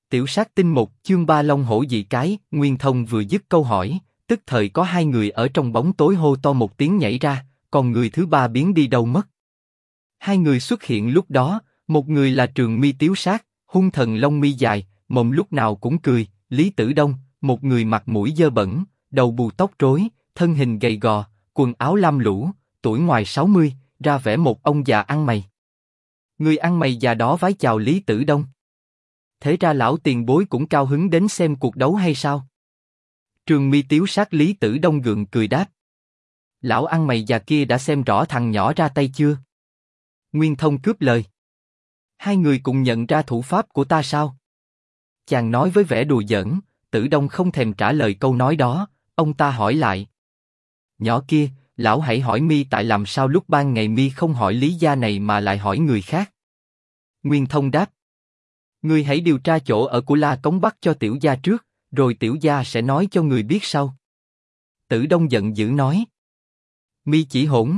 Tiểu sát tinh 1 chương 3 Long hổ dị cái. Nguyên Thông vừa dứt câu hỏi, tức thời có hai người ở trong bóng tối hô to một tiếng nhảy ra, còn người thứ ba biến đi đâu mất. Hai người xuất hiện lúc đó, một người là Trường Mi Tiếu Sát, hung thần lông mi dài, mồm lúc nào cũng cười, Lý Tử Đông, một người mặt mũi dơ bẩn, đầu bù tóc rối, thân hình gầy gò, quần áo lam lũ, tuổi ngoài 60, ra vẻ một ông già ăn mày. Người ăn mày già đó vái chào Lý Tử Đông. Thế ra lão tiền bối cũng cao hứng đến xem cuộc đấu hay sao? Trường Mi Tiếu Sát Lý Tử Đông gượng cười đáp. Lão ăn mày già kia đã xem rõ thằng nhỏ ra tay chưa? Nguyên Thông cướp lời. Hai người cùng nhận ra thủ pháp của ta sao? Chàng nói với vẻ đùa giỡn. Tử Đông không thèm trả lời câu nói đó, ông ta hỏi lại. Nhỏ kia, lão hãy hỏi mi tại làm sao lúc ban ngày mi không hỏi lý gia này mà lại hỏi người khác. Nguyên Thông đáp. Ngươi hãy điều tra chỗ ở của La Cống Bắc cho tiểu gia trước, rồi tiểu gia sẽ nói cho người biết sau. Tử Đông giận dữ nói. Mi chỉ hỗn.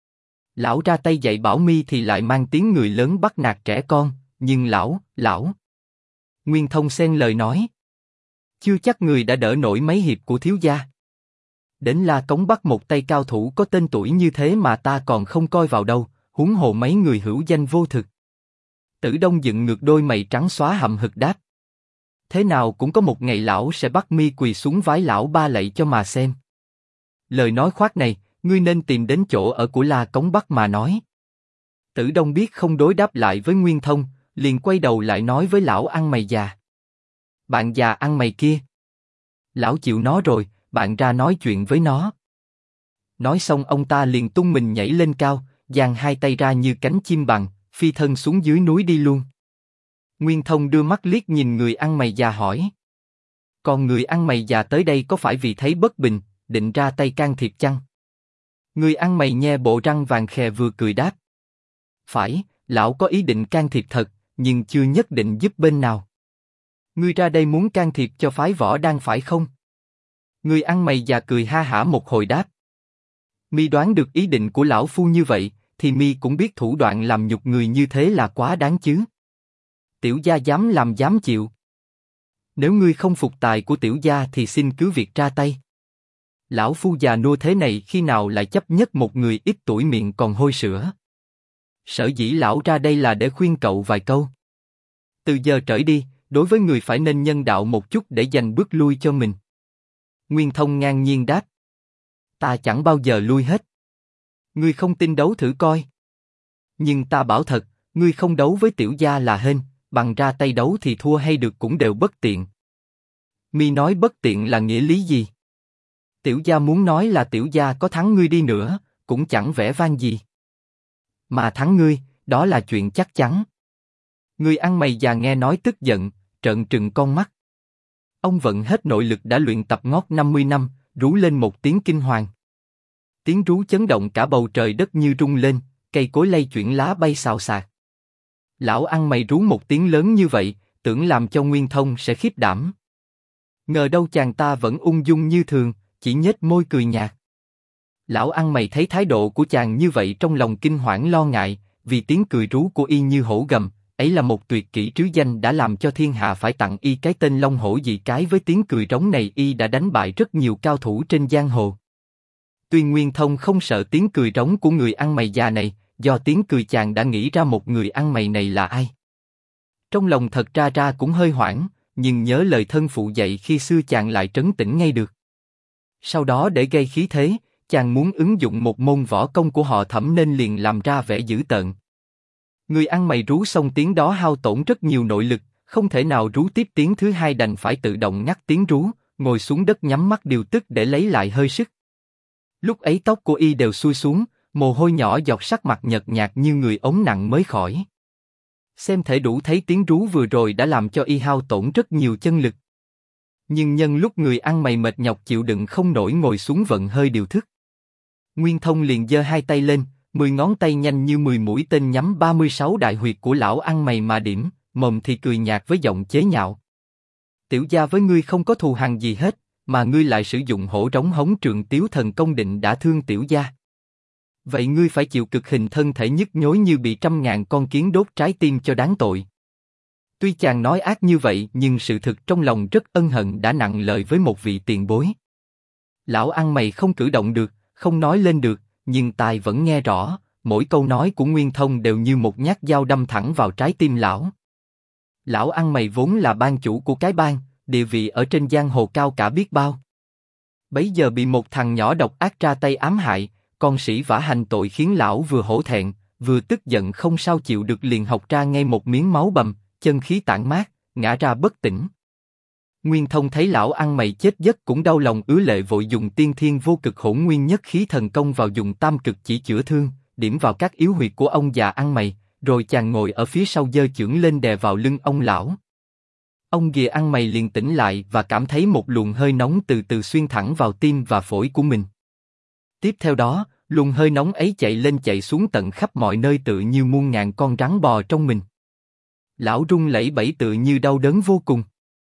Lão ra tay dạy bảo mi thì lại mang tiếng người lớn bắt nạt trẻ con, nhưng lão. Nguyên Thông xen lời nói. Chưa chắc người đã đỡ nổi mấy hiệp của thiếu gia. Đến La Cống Bắc một tay cao thủ có tên tuổi như thế mà ta còn không coi vào đâu, huống hồ mấy người hữu danh vô thực. Tử Đông dựng ngược đôi mày trắng xóa hậm hực đáp. Thế nào cũng có một ngày lão sẽ bắt mi quỳ xuống vái lão ba lạy cho mà xem. Lời nói khoác này, ngươi nên tìm đến chỗ ở của La Cống Bắc mà nói. Tử Đông biết không đối đáp lại với Nguyên Thông, liền quay đầu lại nói với lão ăn mày già. Bạn già ăn mày kia. Lão chịu nó rồi, bạn ra nói chuyện với nó. Nói xong ông ta liền tung mình nhảy lên cao, giang hai tay ra như cánh chim bằng, phi thân xuống dưới núi đi luôn. Nguyên Thông đưa mắt liếc nhìn người ăn mày già hỏi. Còn người ăn mày già tới đây có phải vì thấy bất bình, định ra tay can thiệp chăng? Người ăn mày nhe bộ răng vàng khè vừa cười đáp. Phải, lão có ý định can thiệp thật, nhưng chưa nhất định giúp bên nào. Ngươi ra đây muốn can thiệp cho phái Võ Đan phải không? Người ăn mày già cười ha hả một hồi đáp. Mi đoán được ý định của lão phu như vậy, thì mi cũng biết thủ đoạn làm nhục người như thế là quá đáng chứ. Tiểu gia dám làm dám chịu. Nếu ngươi không phục tài của tiểu gia thì xin cứ việc ra tay. Lão phu già nua thế này khi nào lại chấp nhất một người ít tuổi miệng còn hôi sữa. Sở dĩ lão ra đây là để khuyên cậu vài câu. Từ giờ trở đi, đối với người phải nên nhân đạo một chút để dành bước lui cho mình. Nguyên Thông ngang nhiên đáp. Ta chẳng bao giờ lui hết. Ngươi không tin đấu thử coi. Nhưng ta bảo thật, ngươi không đấu với tiểu gia là hên, bằng ra tay đấu thì thua hay được cũng đều bất tiện. Mi nói bất tiện là nghĩa lý gì? Tiểu gia muốn nói là tiểu gia có thắng ngươi đi nữa, cũng chẳng vẻ vang gì. Mà thắng ngươi, đó là chuyện chắc chắn. Người ăn mày già nghe nói tức giận, trợn trừng con mắt. Ông vận hết nội lực đã luyện tập ngót 50 năm, rú lên một tiếng kinh hoàng. Tiếng rú chấn động cả bầu trời đất như rung lên, cây cối lay chuyển lá bay xào xạc. Lão ăn mày rú một tiếng lớn như vậy, tưởng làm cho Nguyên Thông sẽ khiếp đảm. Ngờ đâu chàng ta vẫn ung dung như thường, chỉ nhếch môi cười nhạt. Lão ăn mày thấy thái độ của chàng như vậy trong lòng kinh hoảng lo ngại, vì tiếng cười rú của y như hổ gầm, ấy là một tuyệt kỹ trứ danh đã làm cho thiên hạ phải tặng y cái tên Long hổ dị cái. Với tiếng cười rống này y đã đánh bại rất nhiều cao thủ trên giang hồ. Tuy Nguyên Thông không sợ tiếng cười rống của người ăn mày già này, do tiếng cười chàng đã nghĩ ra một người ăn mày này là ai. Trong lòng thật ra cũng hơi hoảng, nhưng nhớ lời thân phụ dạy khi xưa chàng lại trấn tĩnh ngay được. Sau đó để gây khí thế, chàng muốn ứng dụng một môn võ công của họ Thẩm nên liền làm ra vẻ dữ tợn. Người ăn mày rú xong tiếng đó hao tổn rất nhiều nội lực, không thể nào rú tiếp tiếng thứ hai đành phải tự động ngắt tiếng rú, ngồi xuống đất nhắm mắt điều tức để lấy lại hơi sức. Lúc ấy tóc của y đều xuôi xuống, mồ hôi nhỏ giọt, sắc mặt nhợt nhạt như người ốm nặng mới khỏi. Xem thể đủ thấy tiếng rú vừa rồi đã làm cho y hao tổn rất nhiều chân lực. Nhưng nhân lúc người ăn mày mệt nhọc chịu đựng không nổi ngồi xuống vận hơi điều thức. Nguyên Thông liền giơ hai tay lên, 10 ngón tay nhanh như 10 mũi tên nhắm 36 đại huyệt của lão ăn mày mà điểm, mồm thì cười nhạt với giọng chế nhạo. Tiểu gia với ngươi không có thù hằn gì hết, mà ngươi lại sử dụng hổ rống hống Trường Tiếu thần công định đã thương tiểu gia. Vậy ngươi phải chịu cực hình thân thể nhức nhối như bị 100.000 con kiến đốt trái tim cho đáng tội. Tuy chàng nói ác như vậy nhưng sự thực trong lòng rất ân hận đã nặng lời với một vị tiền bối. Lão ăn mày không cử động được, không nói lên được, nhưng tai vẫn nghe rõ, mỗi câu nói của Nguyên Thông đều như một nhát dao đâm thẳng vào trái tim lão. Lão ăn mày vốn là ban chủ của cái bang, địa vị ở trên giang hồ cao cả biết bao. Bấy giờ bị một thằng nhỏ độc ác ra tay ám hại, con sĩ vả hành tội khiến lão vừa hổ thẹn, vừa tức giận không sao chịu được liền học ra ngay một miếng máu bầm, chân khí tản mát, ngã ra bất tỉnh. Nguyên Thông thấy lão ăn mày chết giấc cũng đau lòng ứa lệ vội dùng tiên thiên vô cực hỗn nguyên nhất khí thần công vào dùng tam cực chỉ chữa thương, điểm vào các yếu huyệt của ông già ăn mày, rồi chàng ngồi ở phía sau giơ chưởng lên đè vào lưng ông lão. Ông ghìa ăn mày liền tỉnh lại và cảm thấy một luồng hơi nóng từ từ xuyên thẳng vào tim và phổi của mình. Tiếp theo đó, luồng hơi nóng ấy chạy lên chạy xuống tận khắp mọi nơi tự như muôn ngàn con rắn bò trong mình. Lão run lẩy bẩy tự như đau đớn vô cùng.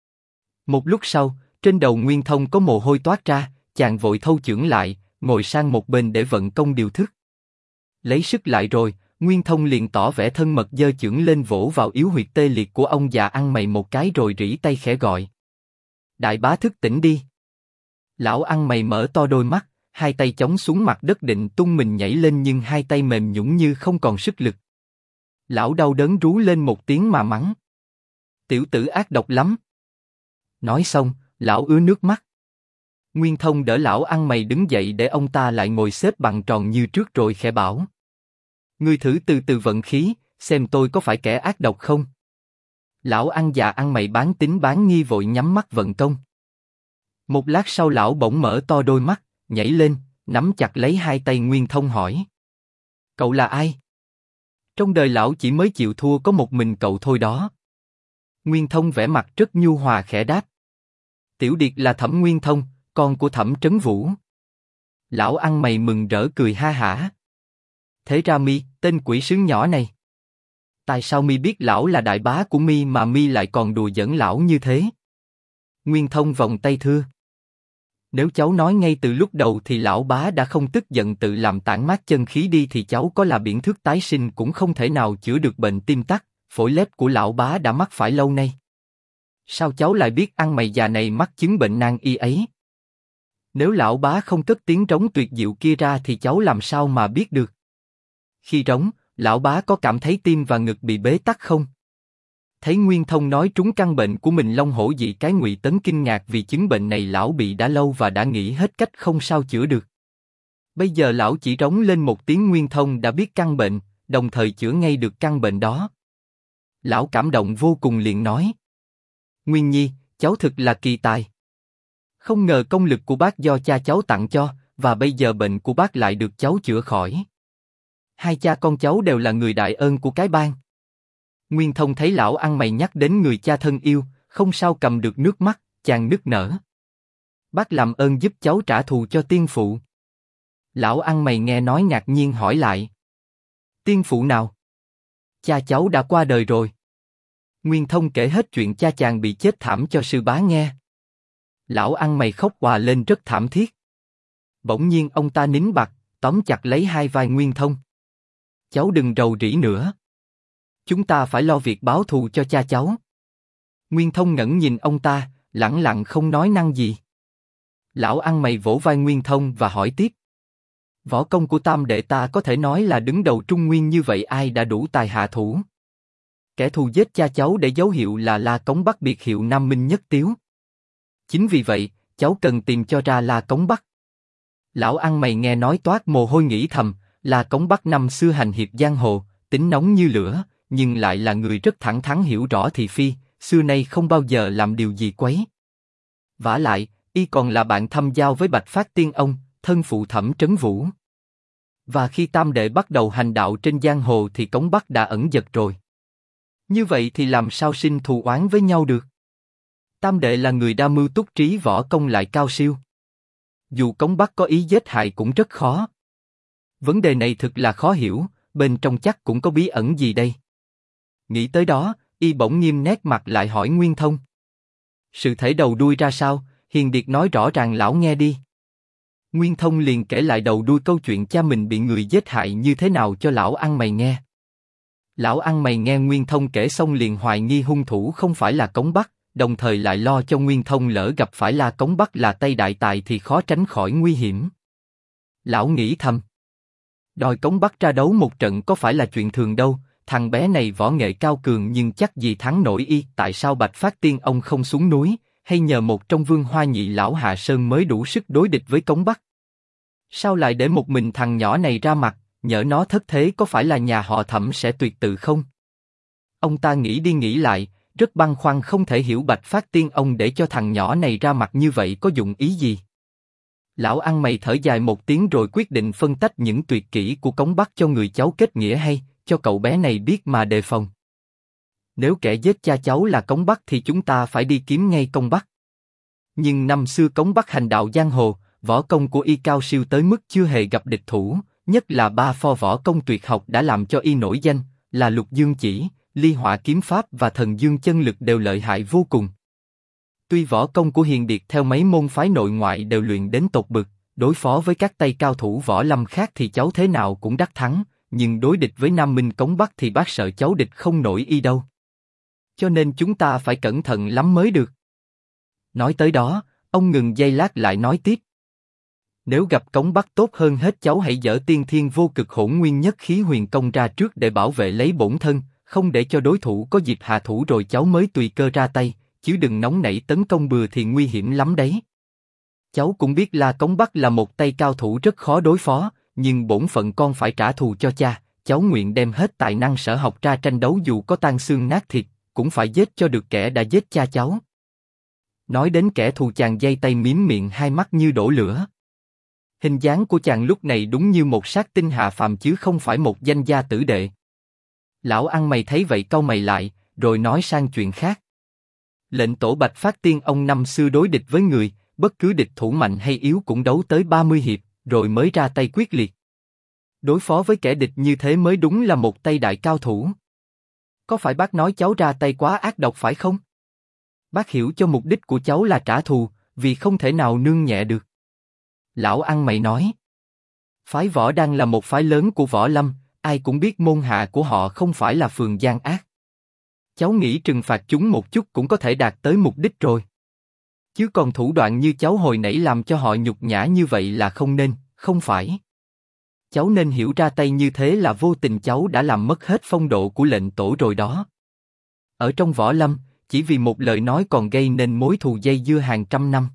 Một lúc sau, trên đầu Nguyên Thông có mồ hôi toát ra, chàng vội thâu chưởng lại, ngồi sang một bên để vận công điều thức. Lấy sức lại rồi, Nguyên Thông liền tỏ vẻ thân mật giơ chưởng lên vỗ vào yếu huyệt tê liệt của ông già ăn mày một cái rồi rỉ tay khẽ gọi. Đại bá thức tỉnh đi. Lão ăn mày mở to đôi mắt, hai tay chống xuống mặt đất định tung mình nhảy lên nhưng hai tay mềm nhũn như không còn sức lực. Lão đau đớn rú lên một tiếng mà mắng. Tiểu tử ác độc lắm. Nói xong, lão ứa nước mắt. Nguyên Thông đỡ lão ăn mày đứng dậy để ông ta lại ngồi xếp bằng tròn như trước rồi khẽ bảo. Ngươi thử từ từ vận khí, xem tôi có phải kẻ ác độc không? Lão ăn già ăn mày bán tín bán nghi vội nhắm mắt vận công. Một lát sau lão bỗng mở to đôi mắt, nhảy lên, nắm chặt lấy hai tay Nguyên Thông hỏi. Cậu là ai? Trong đời lão chỉ mới chịu thua có một mình cậu thôi đó. Nguyên Thông vẻ mặt rất nhu hòa khẽ đáp. Tiểu điệt là Thẩm Nguyên Thông, con của Thẩm Trấn Vũ. Lão ăn mày mừng rỡ cười ha hả. Thế ra mi, tên quỷ sứ nhỏ này. Tại sao mi biết lão là đại bá của mi mà mi lại còn đùa giỡn lão như thế? Nguyên Thông vòng tay thưa. Nếu cháu nói ngay từ lúc đầu thì lão bá đã không tức giận tự làm tản mát chân khí đi thì cháu có là biển thước tái sinh cũng không thể nào chữa được bệnh tim tắc, phổi lép của lão bá đã mắc phải lâu nay. Sao cháu lại biết ăn mày già này mắc chứng bệnh nan y ấy? Nếu lão bá không cất tiếng trống tuyệt diệu kia ra thì cháu làm sao mà biết được? Khi trống, lão bá có cảm thấy tim và ngực bị bế tắc không? Thấy Nguyên Thông nói trúng căn bệnh của mình long hổ dị cái Ngụy Tấn kinh ngạc vì chứng bệnh này lão bị đã lâu và đã nghĩ hết cách không sao chữa được. Bây giờ lão chỉ trống lên một tiếng Nguyên Thông đã biết căn bệnh, đồng thời chữa ngay được căn bệnh đó. Lão cảm động vô cùng liền nói. Nguyên Nhi, cháu thực là kỳ tài. Không ngờ công lực của bác do cha cháu tặng cho, và bây giờ bệnh của bác lại được cháu chữa khỏi. Hai cha con cháu đều là người đại ơn của cái bang. Nguyên Thông thấy lão ăn mày nhắc đến người cha thân yêu, không sao cầm được nước mắt, chàng nức nở. Bác làm ơn giúp cháu trả thù cho tiên phụ. Lão ăn mày nghe nói ngạc nhiên hỏi lại. Tiên phụ nào? Cha cháu đã qua đời rồi. Nguyên Thông kể hết chuyện cha chàng bị chết thảm cho sư bá nghe. Lão ăn mày khóc òa lên rất thảm thiết. Bỗng nhiên ông ta nín bặt, tóm chặt lấy hai vai Nguyên Thông. Cháu đừng rầu rĩ nữa. Chúng ta phải lo việc báo thù cho cha cháu. Nguyên Thông ngẩng nhìn ông ta, lẳng lặng không nói năng gì. Lão ăn mày vỗ vai Nguyên Thông và hỏi tiếp. Võ công của tam đệ ta có thể nói là đứng đầu Trung Nguyên như vậy ai đã đủ tài hạ thủ? Kẻ thù giết cha cháu để dấu hiệu là La Cống Bắc biệt hiệu Nam Minh Nhất Tiếu. Chính vì vậy, cháu cần tìm cho ra La Cống Bắc. Lão ăn mày nghe nói toát mồ hôi nghĩ thầm, La Cống Bắc năm xưa hành hiệp giang hồ, tính nóng như lửa, nhưng lại là người rất thẳng thắn hiểu rõ thị phi, xưa nay không bao giờ làm điều gì quấy. Vả lại, y còn là bạn thâm giao với Bạch Phát Tiên Ông, thân phụ Thẩm Trấn Vũ. Và khi tam đệ bắt đầu hành đạo trên giang hồ thì Cống Bắc đã ẩn dật rồi. Như vậy thì làm sao sinh thù oán với nhau được? Tam đệ là người đa mưu túc trí võ công lại cao siêu. Dù Cống Bắc có ý giết hại cũng rất khó. Vấn đề này thực là khó hiểu, bên trong chắc cũng có bí ẩn gì đây. Nghĩ tới đó, y bỗng nghiêm nét mặt lại hỏi Nguyên Thông. Sự thể đầu đuôi ra sao, hiền điệt nói rõ ràng lão nghe đi. Nguyên Thông liền kể lại đầu đuôi câu chuyện cha mình bị người giết hại như thế nào cho lão ăn mày nghe. Lão ăn mày nghe Nguyên Thông kể xong liền hoài nghi hung thủ không phải là Cống Bắc, đồng thời lại lo cho Nguyên Thông lỡ gặp phải La Cống Bắc là Tây Đại Tài thì khó tránh khỏi nguy hiểm. Lão nghĩ thầm, đòi Cống Bắc ra đấu một trận có phải là chuyện thường đâu, thằng bé này võ nghệ cao cường nhưng chắc gì thắng nổi y. Tại sao Bạch Phát Tiên ông không xuống núi, hay nhờ một trong Vương Hoa Nhị lão hạ sơn mới đủ sức đối địch với Cống Bắc? Sao lại để một mình thằng nhỏ này ra mặt, nhỡ nó thất thế có phải là nhà họ Thẩm sẽ tuyệt tự không? Ông ta nghĩ đi nghĩ lại, rất băn khoăn không thể hiểu Bạch Phát Tiên ông để cho thằng nhỏ này ra mặt như vậy có dụng ý gì. Lão ăn mày thở dài một tiếng rồi quyết định phân tách những tuyệt kỹ của Cống Bắc cho người cháu kết nghĩa hay, cho cậu bé này biết mà đề phòng. Nếu kẻ giết cha cháu là Cống Bắc thì chúng ta phải đi kiếm ngay Cống Bắc. Nhưng năm xưa Cống Bắc hành đạo giang hồ, võ công của y cao siêu tới mức chưa hề gặp địch thủ, nhất là ba pho võ công tuyệt học đã làm cho y nổi danh, là Lục Dương Chỉ, Ly Hỏa Kiếm Pháp và Thần Dương Chân Lực đều lợi hại vô cùng. Tuy võ công của Hiền Điệt theo mấy môn phái nội ngoại đều luyện đến tột bực, đối phó với các tay cao thủ võ lâm khác thì cháu thế nào cũng đắc thắng, nhưng đối địch với Nam Minh Cống Bắc thì bác sợ cháu địch không nổi y đâu. Cho nên chúng ta phải cẩn thận lắm mới được. Nói tới đó, ông ngừng giây lát lại nói tiếp. Nếu gặp Cống Bắc tốt hơn hết cháu hãy dở Tiên Thiên Vô Cực Hỗn Nguyên Nhất Khí Huyền Công ra trước để bảo vệ lấy bổn thân, không để cho đối thủ có dịp hạ thủ rồi cháu mới tùy cơ ra tay, chứ đừng nóng nảy tấn công bừa thì nguy hiểm lắm đấy. Cháu cũng biết là Cống Bắc là một tay cao thủ rất khó đối phó, nhưng bổn phận con phải trả thù cho cha, cháu nguyện đem hết tài năng sở học ra tranh đấu dù có tan xương nát thịt, cũng phải giết cho được kẻ đã giết cha cháu. Nói đến kẻ thù chàng giây tay mím miệng hai mắt như đổ lửa. Hình dáng của chàng lúc này đúng như một sát tinh hạ phàm chứ không phải một danh gia tử đệ. Lão ăn mày thấy vậy cau mày lại, rồi nói sang chuyện khác. Lệnh tổ Bạch Phát Tiên ông năm xưa đối địch với người, bất cứ địch thủ mạnh hay yếu cũng đấu tới 30 hiệp, rồi mới ra tay quyết liệt. Đối phó với kẻ địch như thế mới đúng là một tay đại cao thủ. Có phải bác nói cháu ra tay quá ác độc phải không? Bác hiểu cho mục đích của cháu là trả thù, vì không thể nào nương nhẹ được. Lão ăn mày nói. Phái Võ Đăng là một phái lớn của võ lâm, ai cũng biết môn hạ của họ không phải là phường gian ác. Cháu nghĩ trừng phạt chúng một chút cũng có thể đạt tới mục đích rồi. Chứ còn thủ đoạn như cháu hồi nãy làm cho họ nhục nhã như vậy là không nên, không phải. Cháu nên hiểu ra tay như thế là vô tình cháu đã làm mất hết phong độ của lệnh tổ rồi đó. Ở trong võ lâm, chỉ vì một lời nói còn gây nên mối thù dây dưa hàng trăm năm.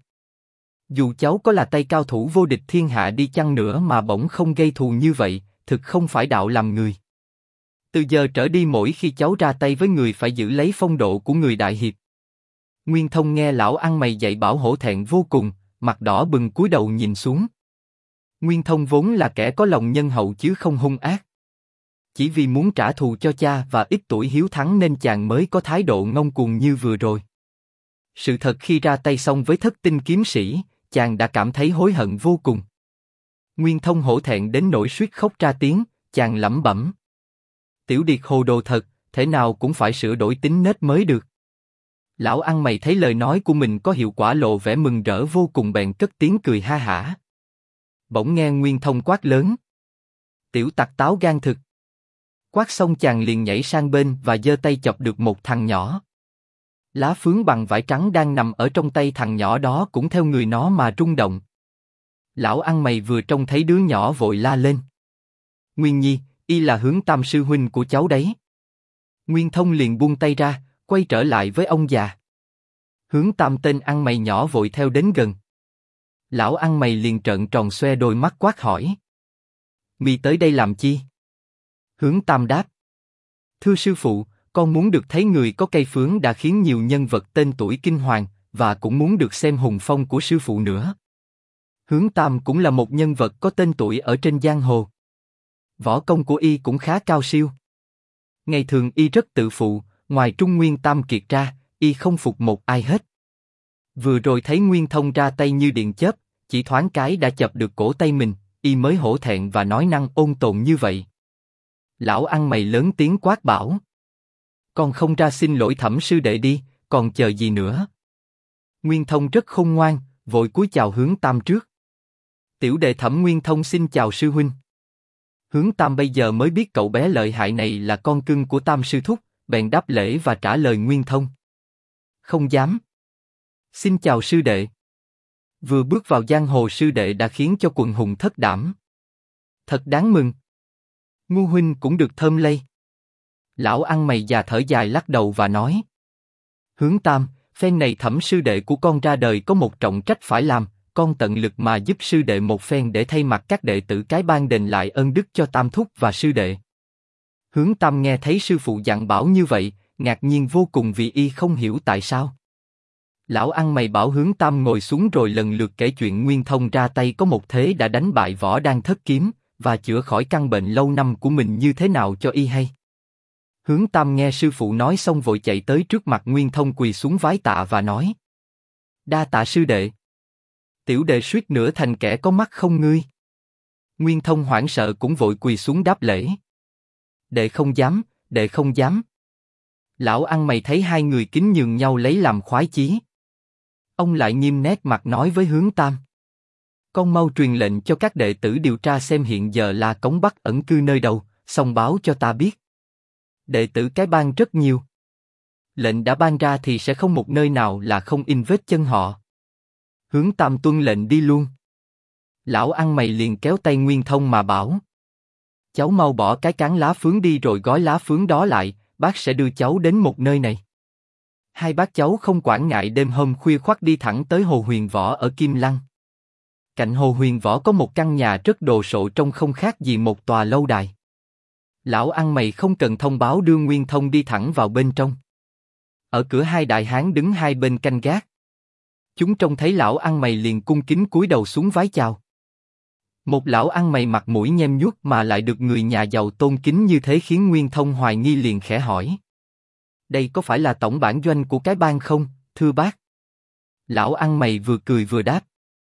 Dù cháu có là tay cao thủ vô địch thiên hạ đi chăng nữa mà bỗng không gây thù như vậy, thực không phải đạo làm người. Từ giờ trở đi mỗi khi cháu ra tay với người phải giữ lấy phong độ của người đại hiệp. Nguyên Thông nghe lão ăn mày dạy bảo hổ thẹn vô cùng, mặt đỏ bừng cúi đầu nhìn xuống. Nguyên Thông vốn là kẻ có lòng nhân hậu chứ không hung ác. Chỉ vì muốn trả thù cho cha và ít tuổi hiếu thắng nên chàng mới có thái độ ngông cuồng như vừa rồi. Sự thật khi ra tay xong với Thất Tinh kiếm sĩ, chàng đã cảm thấy hối hận vô cùng. Nguyên Thông hổ thẹn đến nỗi suýt khóc ra tiếng, chàng lẩm bẩm. Tiểu Điệt hồ đồ thật, thể nào cũng phải sửa đổi tính nết mới được. Lão ăn mày thấy lời nói của mình có hiệu quả lộ vẻ mừng rỡ vô cùng bèn cất tiếng cười ha hả. Bỗng nghe Nguyên Thông quát lớn. Tiểu tặc táo gan thực. Quát xong chàng liền nhảy sang bên và giơ tay chọc được một thằng nhỏ. Lá phướng bằng vải trắng đang nằm ở trong tay thằng nhỏ đó cũng theo người nó mà rung động. Lão ăn mày vừa trông thấy đứa nhỏ vội la lên. Nguyên Nhi, y là Hướng Tam sư huynh của cháu đấy. Nguyên Thông liền buông tay ra, quay trở lại với ông già. Hướng Tam tên ăn mày nhỏ vội theo đến gần. Lão ăn mày liền trợn tròn xoe đôi mắt quát hỏi. Mi tới đây làm chi? Hướng Tam đáp. Thưa sư phụ, con muốn được thấy người có cây phướng đã khiến nhiều nhân vật tên tuổi kinh hoàng, và cũng muốn được xem hùng phong của sư phụ nữa. Hướng Tam cũng là một nhân vật có tên tuổi ở trên giang hồ. Võ công của y cũng khá cao siêu. Ngày thường y rất tự phụ, ngoài Trung Nguyên Tam Kiệt ra, y không phục một ai hết. Vừa rồi thấy Nguyên Thông ra tay như điện chớp, chỉ thoáng cái đã chập được cổ tay mình, y mới hổ thẹn và nói năng ôn tồn như vậy. Lão ăn mày lớn tiếng quát bảo. Con không ra xin lỗi Thẩm sư đệ đi, còn chờ gì nữa? Nguyên Thông rất khôn ngoan, vội cúi chào Hướng Tam trước. Tiểu đệ Thẩm Nguyên Thông xin chào sư huynh. Hướng Tam bây giờ mới biết cậu bé lợi hại này là con cưng của Tam sư thúc, bèn đáp lễ và trả lời Nguyên Thông. Không dám. Xin chào sư đệ. Vừa bước vào giang hồ sư đệ đã khiến cho quần hùng thất đảm. Thật đáng mừng. Ngu huynh cũng được thơm lây. Lão ăn mày già thở dài lắc đầu và nói. Hướng Tam, phen này Thẩm sư đệ của con ra đời có một trọng trách phải làm, con tận lực mà giúp sư đệ một phen để thay mặt các đệ tử cái bang đền lại ơn đức cho Tam thúc và sư đệ. Hướng Tam nghe thấy sư phụ dặn bảo như vậy, ngạc nhiên vô cùng vì y không hiểu tại sao. Lão ăn mày bảo Hướng Tam ngồi xuống rồi lần lượt kể chuyện Nguyên Thông ra tay có một thế đã đánh bại Võ Đan Thất Kiếm và chữa khỏi căn bệnh lâu năm của mình như thế nào cho y hay. Hướng Tam nghe sư phụ nói xong vội chạy tới trước mặt Nguyên Thông quỳ xuống vái tạ và nói. Đa tạ sư đệ. Tiểu đệ suýt nữa thành kẻ có mắt không ngươi. Nguyên Thông hoảng sợ cũng vội quỳ xuống đáp lễ. Đệ không dám, đệ không dám. Lão ăn mày thấy hai người kính nhường nhau lấy làm khoái chí. Ông lại nghiêm nét mặt nói với Hướng Tam. Con mau truyền lệnh cho các đệ tử điều tra xem hiện giờ La Cống Bắc ẩn cư nơi đâu, xong báo cho ta biết. Đệ tử cái bang rất nhiều. Lệnh đã ban ra thì sẽ không một nơi nào là không in vết chân họ. Hướng Tam tuân lệnh đi luôn. Lão ăn mày liền kéo tay Nguyên Thông mà bảo. Cháu mau bỏ cái cán lá phướng đi rồi gói lá phướng đó lại, bác sẽ đưa cháu đến một nơi này. Hai bác cháu không quản ngại đêm hôm khuya khoắt đi thẳng tới Hồ Huyền Võ ở Kim Lăng. Cạnh Hồ Huyền Võ có một căn nhà rất đồ sộ trông không khác gì một tòa lâu đài. Lão ăn mày không cần thông báo đưa Nguyên Thông đi thẳng vào bên trong. Ở cửa hai đại hán đứng hai bên canh gác. Chúng trông thấy lão ăn mày liền cung kính cúi đầu xuống vái chào. Một lão ăn mày mặt mũi nhem nhuốc mà lại được người nhà giàu tôn kính như thế khiến Nguyên Thông hoài nghi liền khẽ hỏi. Đây có phải là tổng bản doanh của cái bang không, thưa bác? Lão ăn mày vừa cười vừa đáp.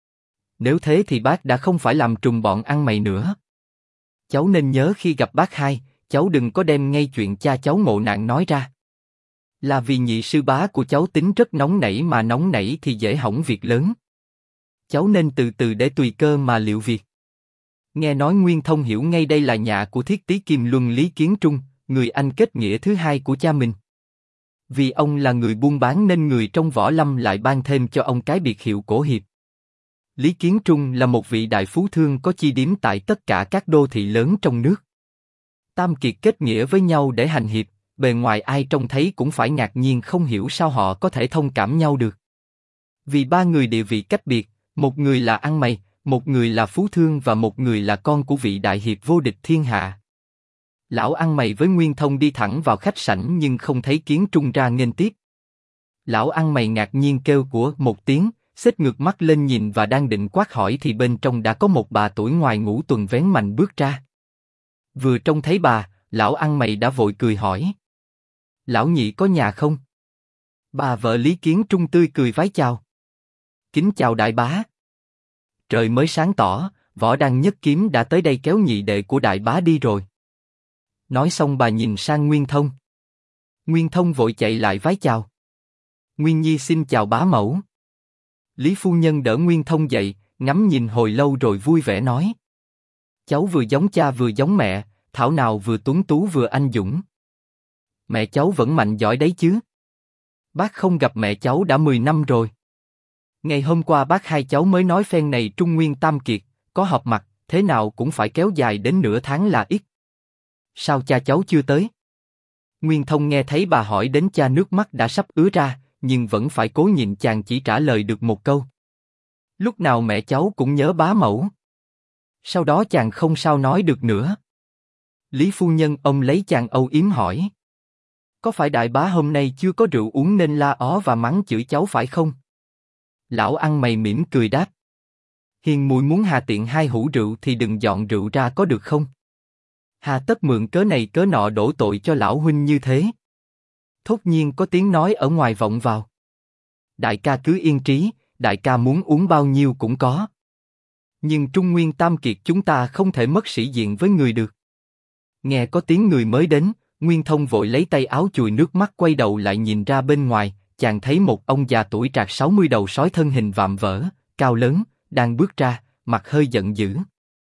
Nếu thế thì bác đã không phải làm trùm bọn ăn mày nữa. Cháu nên nhớ khi gặp bác hai, cháu đừng có đem ngay chuyện cha cháu ngộ nạn nói ra. Là vì nhị sư bá của cháu tính rất nóng nảy mà nóng nảy thì dễ hỏng việc lớn. Cháu nên từ từ để tùy cơ mà liệu việc. Nghe nói Nguyên Thông hiểu ngay đây là nhà của thiết tý Kim Luân Lý Kiến Trung, người anh kết nghĩa thứ hai của cha mình. Vì ông là người buôn bán nên người trong võ lâm lại ban thêm cho ông cái biệt hiệu Cổ Hiệp. Lý Kiến Trung là một vị đại phú thương có chi điếm tại tất cả các đô thị lớn trong nước. Tam kiệt kết nghĩa với nhau để hành hiệp, bề ngoài ai trông thấy cũng phải ngạc nhiên không hiểu sao họ có thể thông cảm nhau được. Vì ba người địa vị cách biệt, một người là ăn mày, một người là phú thương và một người là con của vị đại hiệp vô địch thiên hạ. Lão ăn mày với Nguyên Thông đi thẳng vào khách sảnh nhưng không thấy Kiến Trung ra nghênh tiếp. Lão ăn mày ngạc nhiên kêu của một tiếng, xếp ngược mắt lên nhìn và đang định quát hỏi thì bên trong đã có một bà tuổi ngoài ngũ tuần vén mành bước ra. Vừa trông thấy bà, lão ăn mày đã vội cười hỏi. Lão nhị có nhà không? Bà vợ Lý Kiến Trung tươi cười vái chào. Kính chào đại bá. Trời mới sáng tỏ, Võ Đan Nhất Kiếm đã tới đây kéo nhị đệ của đại bá đi rồi. Nói xong bà nhìn sang Nguyên Thông. Nguyên Thông vội chạy lại vái chào. Nguyên Nhi xin chào bá mẫu. Lý phu nhân đỡ Nguyên Thông dậy, ngắm nhìn hồi lâu rồi vui vẻ nói. Cháu vừa giống cha vừa giống mẹ, thảo nào vừa tuấn tú vừa anh dũng. Mẹ cháu vẫn mạnh giỏi đấy chứ. Bác không gặp mẹ cháu đã 10 năm rồi. Ngày hôm qua bác hai cháu mới nói phen này Trung Nguyên Tam Kiệt, có họp mặt, thế nào cũng phải kéo dài đến nửa tháng là ít. Sao cha cháu chưa tới? Nguyên Thông nghe thấy bà hỏi đến cha nước mắt đã sắp ứa ra, nhưng vẫn phải cố nhịn chàng chỉ trả lời được một câu. Lúc nào mẹ cháu cũng nhớ bá mẫu. Sau đó chàng không sao nói được nữa. Lý phu nhân ông lấy chàng âu yếm hỏi. Có phải đại bá hôm nay chưa có rượu uống nên la ó và mắng chửi cháu phải không? Lão ăn mày mỉm cười đáp. Hiền muội muốn hà tiện hai hũ rượu thì đừng dọn rượu ra có được không? Hà tất mượn cớ này cớ nọ đổ tội cho lão huynh như thế. Thốt nhiên có tiếng nói ở ngoài vọng vào. Đại ca cứ yên trí, đại ca muốn uống bao nhiêu cũng có. Nhưng Trung Nguyên Tam Kiệt chúng ta không thể mất sĩ diện với người được. Nghe có tiếng người mới đến, Nguyên Thông vội lấy tay áo chùi nước mắt quay đầu lại nhìn ra bên ngoài, chàng thấy một ông già tuổi trạc 60 đầu sói thân hình vạm vỡ, cao lớn, đang bước ra, mặt hơi giận dữ.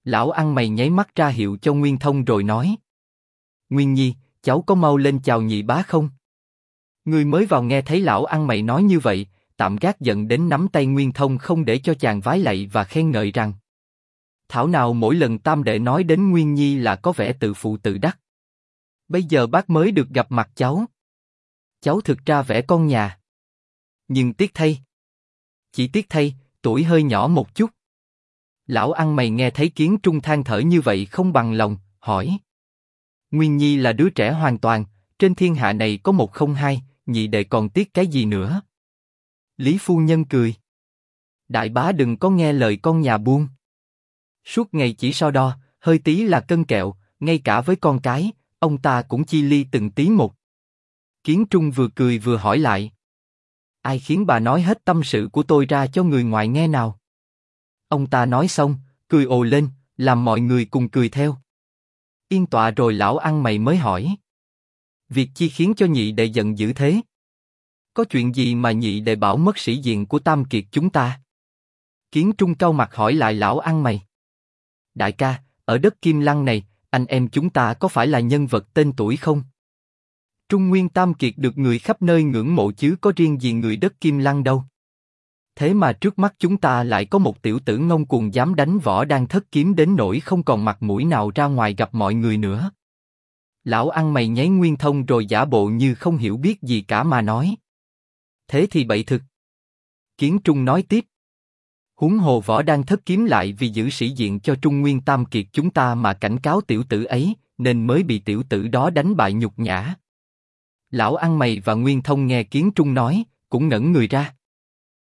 Lão ăn mày nháy mắt ra hiệu cho Nguyên Thông rồi nói. Nguyên Nhi, cháu có mau lên chào nhị bá không? Người mới vào nghe thấy lão ăn mày nói như vậy, tạm gác giận đến nắm tay Nguyên Thông không để cho chàng vái lạy và khen ngợi rằng. Thảo nào mỗi lần tam đệ nói đến Nguyên Nhi là có vẻ tự phụ tự đắc. Bây giờ bác mới được gặp mặt cháu. Cháu thực ra vẻ con nhà. Nhưng tiếc thay. Chỉ tiếc thay, tuổi hơi nhỏ một chút. Lão ăn mày nghe thấy Kiến Trung than thở như vậy không bằng lòng, hỏi. Nguyên Nhi là đứa trẻ hoàn toàn, trên thiên hạ này có một không hai, nhị đệ còn tiếc cái gì nữa? Lý phu nhân cười. Đại bá đừng có nghe lời con nhà buôn. Suốt ngày chỉ so đo, hơi tí là cân kẹo, ngay cả với con cái, ông ta cũng chi ly từng tí một. Kiến Trung vừa cười vừa hỏi lại. Ai khiến bà nói hết tâm sự của tôi ra cho người ngoài nghe nào? Ông ta nói xong, cười ồ lên, làm mọi người cùng cười theo. Yên tọa rồi lão ăn mày mới hỏi. Việc chi khiến cho nhị đệ giận dữ thế? Có chuyện gì mà nhị đệ bảo mất sĩ diện của Tam Kiệt chúng ta? Kiến Trung cau mặt hỏi lại lão ăn mày. Đại ca, ở đất Kim Lăng này, anh em chúng ta có phải là nhân vật tên tuổi không? Trung Nguyên Tam Kiệt được người khắp nơi ngưỡng mộ chứ có riêng gì người đất Kim Lăng đâu. Thế mà trước mắt chúng ta lại có một tiểu tử ngông cuồng dám đánh võ đang thất kiếm đến nỗi không còn mặt mũi nào ra ngoài gặp mọi người nữa. Lão ăn mày nháy Nguyên Thông rồi giả bộ như không hiểu biết gì cả mà nói. Thế thì bậy thực. Kiến Trung nói tiếp. Huống hồ võ đang thất kiếm lại vì giữ sĩ diện cho Trung Nguyên Tam Kiệt chúng ta mà cảnh cáo tiểu tử ấy, nên mới bị tiểu tử đó đánh bại nhục nhã. Lão ăn mày và Nguyên Thông nghe Kiến Trung nói, cũng ngẩn người ra.